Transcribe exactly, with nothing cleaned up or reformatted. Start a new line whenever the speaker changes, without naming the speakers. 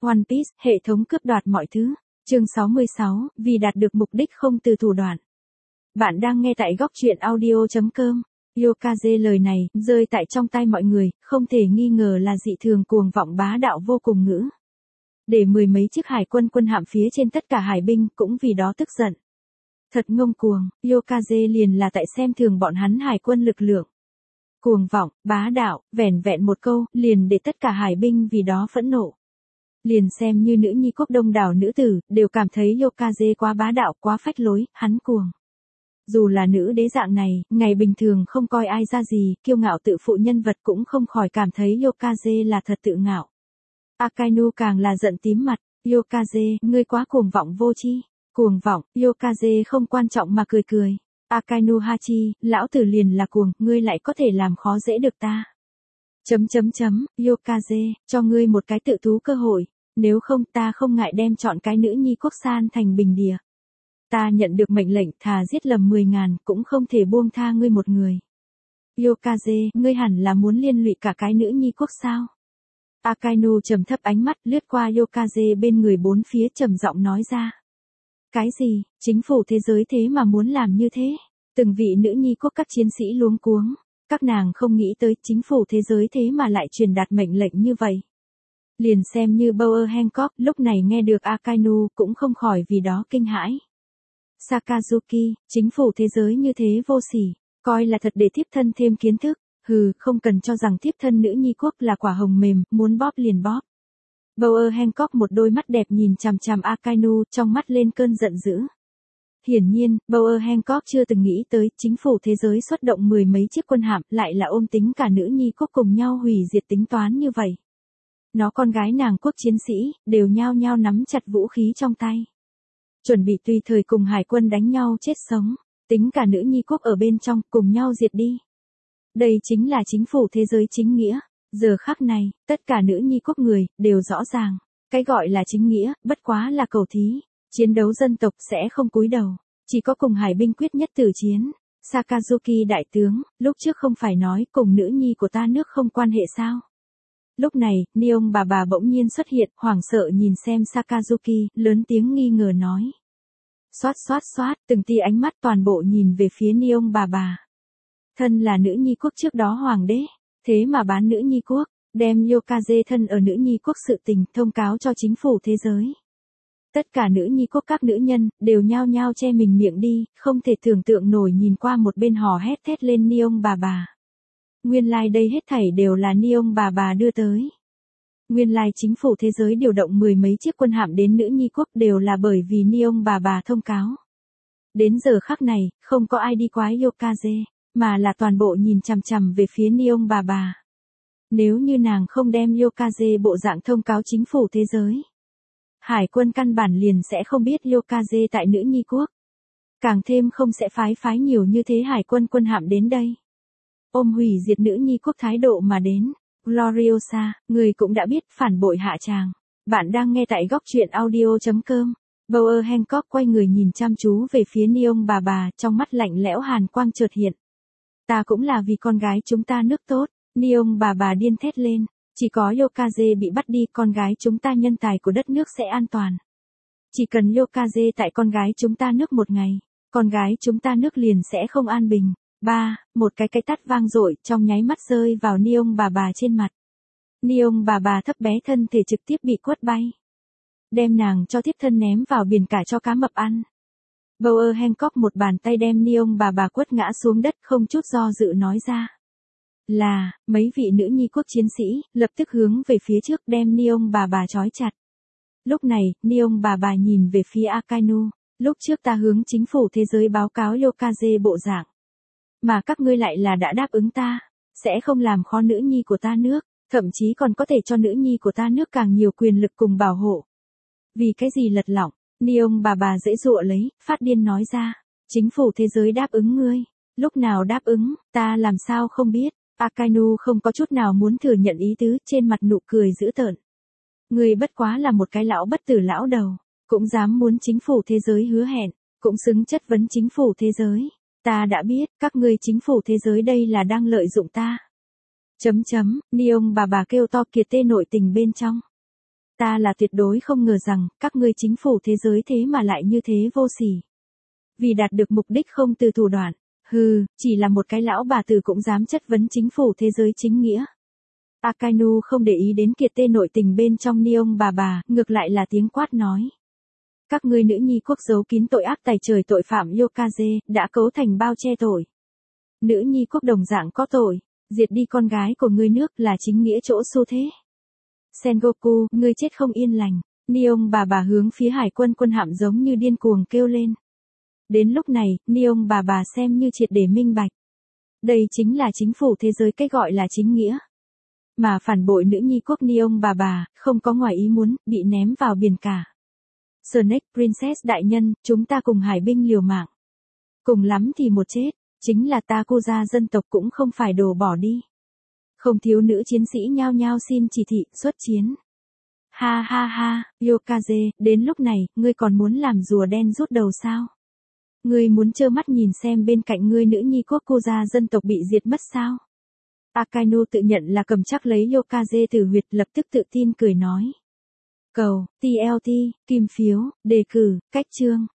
One Piece, hệ thống cướp đoạt mọi thứ. Chương sáu mươi sáu, vì đạt được mục đích không từ thủ đoạn. Bạn đang nghe tại góc truyện audio chấm com. Yokaze lời này, rơi tại trong tai mọi người, không thể nghi ngờ là dị thường cuồng vọng bá đạo vô cùng ngữ. Để mười mấy chiếc hải quân quân hạm phía trên tất cả hải binh cũng vì đó tức giận. Thật ngông cuồng, Yokaze liền là tại xem thường bọn hắn hải quân lực lượng. Cuồng vọng, bá đạo, vẻn vẹn một câu, liền để tất cả hải binh vì đó phẫn nộ. Liền xem như nữ nhi quốc đông đảo nữ tử, đều cảm thấy Yokaze quá bá đạo, quá phách lối, hắn cuồng. Dù là nữ đế dạng này, ngày bình thường không coi ai ra gì, kiêu ngạo tự phụ nhân vật cũng không khỏi cảm thấy Yokaze là thật tự ngạo. Akainu càng là giận tím mặt, Yokaze, ngươi quá cuồng vọng vô tri. Cuồng vọng, Yokaze không quan trọng mà cười cười. Akainu Hachi, lão tử liền là cuồng, ngươi lại có thể làm khó dễ được ta. Chấm chấm chấm, Yokaze, cho ngươi một cái tự thú cơ hội, nếu không ta không ngại đem chọn cái nữ nhi quốc san thành bình địa. Ta nhận được mệnh lệnh thà giết lầm mười ngàn cũng không thể buông tha ngươi một người. Yokaze, ngươi hẳn là muốn liên lụy cả cái nữ nhi quốc sao? Akainu trầm thấp ánh mắt lướt qua Yokaze bên người bốn phía trầm giọng nói ra. Cái gì, chính phủ thế giới thế mà muốn làm như thế? Từng vị nữ nhi quốc các chiến sĩ luống cuống. Các nàng không nghĩ tới chính phủ thế giới thế mà lại truyền đạt mệnh lệnh như vậy. Liền xem như Bower Hancock lúc này nghe được Akainu cũng không khỏi vì đó kinh hãi. Sakazuki, chính phủ thế giới như thế vô sỉ, coi là thật để thiếp thân thêm kiến thức, hừ, không cần cho rằng thiếp thân nữ nhi quốc là quả hồng mềm, muốn bóp liền bóp. Bower Hancock một đôi mắt đẹp nhìn chằm chằm Akainu, trong mắt lên cơn giận dữ. Hiển nhiên, Bower Hancock chưa từng nghĩ tới chính phủ thế giới xuất động mười mấy chiếc quân hạm lại là ôm tính cả nữ nhi quốc cùng nhau hủy diệt tính toán như vậy. Nó con gái nàng quốc chiến sĩ, đều nhao nhao nắm chặt vũ khí trong tay. Chuẩn bị tùy thời cùng hải quân đánh nhau chết sống, tính cả nữ nhi quốc ở bên trong cùng nhau diệt đi. Đây chính là chính phủ thế giới chính nghĩa. Giờ khắc này, tất cả nữ nhi quốc người, đều rõ ràng. Cái gọi là chính nghĩa, bất quá là cầu thí. Chiến đấu dân tộc sẽ không cúi đầu. Chỉ có cùng hải binh quyết nhất tử chiến. Sakazuki đại tướng, lúc trước không phải nói cùng nữ nhi của ta nước không quan hệ sao? Lúc này, Neon bà bà bỗng nhiên xuất hiện, hoảng sợ nhìn xem Sakazuki, lớn tiếng nghi ngờ nói. Xoát xoát xoát, từng tia ánh mắt toàn bộ nhìn về phía Neon bà bà. Thân là nữ nhi quốc trước đó hoàng đế, thế mà bán nữ nhi quốc, đem Yokaze thân ở nữ nhi quốc sự tình thông cáo cho chính phủ thế giới. Tất cả nữ nhi quốc các nữ nhân, đều nhao nhao che mình miệng đi, không thể tưởng tượng nổi nhìn qua một bên hò hét thét lên Neon bà bà. Nguyên lai like đây hết thảy đều là Neon bà bà đưa tới. Nguyên lai like chính phủ thế giới điều động mười mấy chiếc quân hạm đến nữ nhi quốc đều là bởi vì Neon bà bà thông cáo. Đến giờ khắc này, không có ai đi quái Yokaze, mà là toàn bộ nhìn chằm chằm về phía Neon bà bà. Nếu như nàng không đem Yokaze bộ dạng thông cáo chính phủ thế giới, hải quân căn bản liền sẽ không biết Yokaze tại nữ nhi quốc. Càng thêm không sẽ phái phái nhiều như thế hải quân quân hạm đến đây. Ôm hủy diệt nữ nhi quốc thái độ mà đến. Gloriosa, người cũng đã biết phản bội hạ tràng. Bạn đang nghe tại góc truyện audio chấm com. Bower Hancock quay người nhìn chăm chú về phía Neon bà bà, trong mắt lạnh lẽo hàn quang chợt hiện. Ta cũng là vì con gái chúng ta nước tốt. Neon bà bà điên thét lên. Chỉ có Yokaze bị bắt đi, con gái chúng ta nhân tài của đất nước sẽ an toàn. Chỉ cần Yokaze tại con gái chúng ta nước một ngày, con gái chúng ta nước liền sẽ không an bình. Ba, một cái cái tát vang dội trong nháy mắt rơi vào Neon bà bà trên mặt. Neon bà bà thấp bé thân thể trực tiếp bị quất bay. Đem nàng cho tiếp thân ném vào biển cả cho cá mập ăn. Bower Hancock một bàn tay đem Neon bà bà quất ngã xuống đất, không chút do dự nói ra. Là, mấy vị nữ nhi quốc chiến sĩ, lập tức hướng về phía trước đem Neon bà bà trói chặt. Lúc này, Neon bà bà nhìn về phía Akainu. Lúc trước ta hướng chính phủ thế giới báo cáo Yokaze bộ dạng. Mà các ngươi lại là đã đáp ứng ta, sẽ không làm khó nữ nhi của ta nước, thậm chí còn có thể cho nữ nhi của ta nước càng nhiều quyền lực cùng bảo hộ. Vì cái gì lật lọng, Neon bà bà dễ dụa lấy, phát điên nói ra, chính phủ thế giới đáp ứng ngươi, lúc nào đáp ứng, ta làm sao không biết. Akainu không có chút nào muốn thừa nhận ý tứ, trên mặt nụ cười dữ tợn. Ngươi bất quá là một cái lão bất tử lão đầu, cũng dám muốn chính phủ thế giới hứa hẹn, cũng xứng chất vấn chính phủ thế giới. Ta đã biết, các ngươi chính phủ thế giới đây là đang lợi dụng ta. Chấm chấm, Neon bà bà kêu to kiệt tê nội tình bên trong. Ta là tuyệt đối không ngờ rằng, các ngươi chính phủ thế giới thế mà lại như thế vô sỉ. Vì đạt được mục đích không từ thủ đoạn. Hừ, chỉ là một cái lão bà tử cũng dám chất vấn chính phủ thế giới chính nghĩa. Akainu không để ý đến kiệt tê nội tình bên trong ni ông bà bà, ngược lại là tiếng quát nói. Các ngươi nữ nhi quốc giấu kín tội ác tày trời tội phạm Yokaze, đã cấu thành bao che tội. Nữ nhi quốc đồng dạng có tội, diệt đi con gái của ngươi nước là chính nghĩa chỗ xu thế. Sengoku, ngươi chết không yên lành. Ni ông bà bà hướng phía hải quân quân hạm giống như điên cuồng kêu lên. Đến lúc này, ni ông bà bà xem như triệt để minh bạch. Đây chính là chính phủ thế giới cái gọi là chính nghĩa. Mà phản bội nữ nhi quốc ni ông bà bà, không có ngoài ý muốn, bị ném vào biển cả. Snake Princess đại nhân, chúng ta cùng hải binh liều mạng. Cùng lắm thì một chết, chính là ta cô gia dân tộc cũng không phải đổ bỏ đi. Không thiếu nữ chiến sĩ nhao nhao xin chỉ thị, xuất chiến. Ha ha ha, Yokaze, đến lúc này, ngươi còn muốn làm rùa đen rút đầu sao? Ngươi muốn trơ mắt nhìn xem bên cạnh ngươi nữ nhi quốc cô gia dân tộc bị diệt mất sao? Akainu tự nhận là cầm chắc lấy Yokaze từ huyệt, lập tức tự tin cười nói. Cầu, tê lờ tê, kim phiếu, đề cử, cách chương.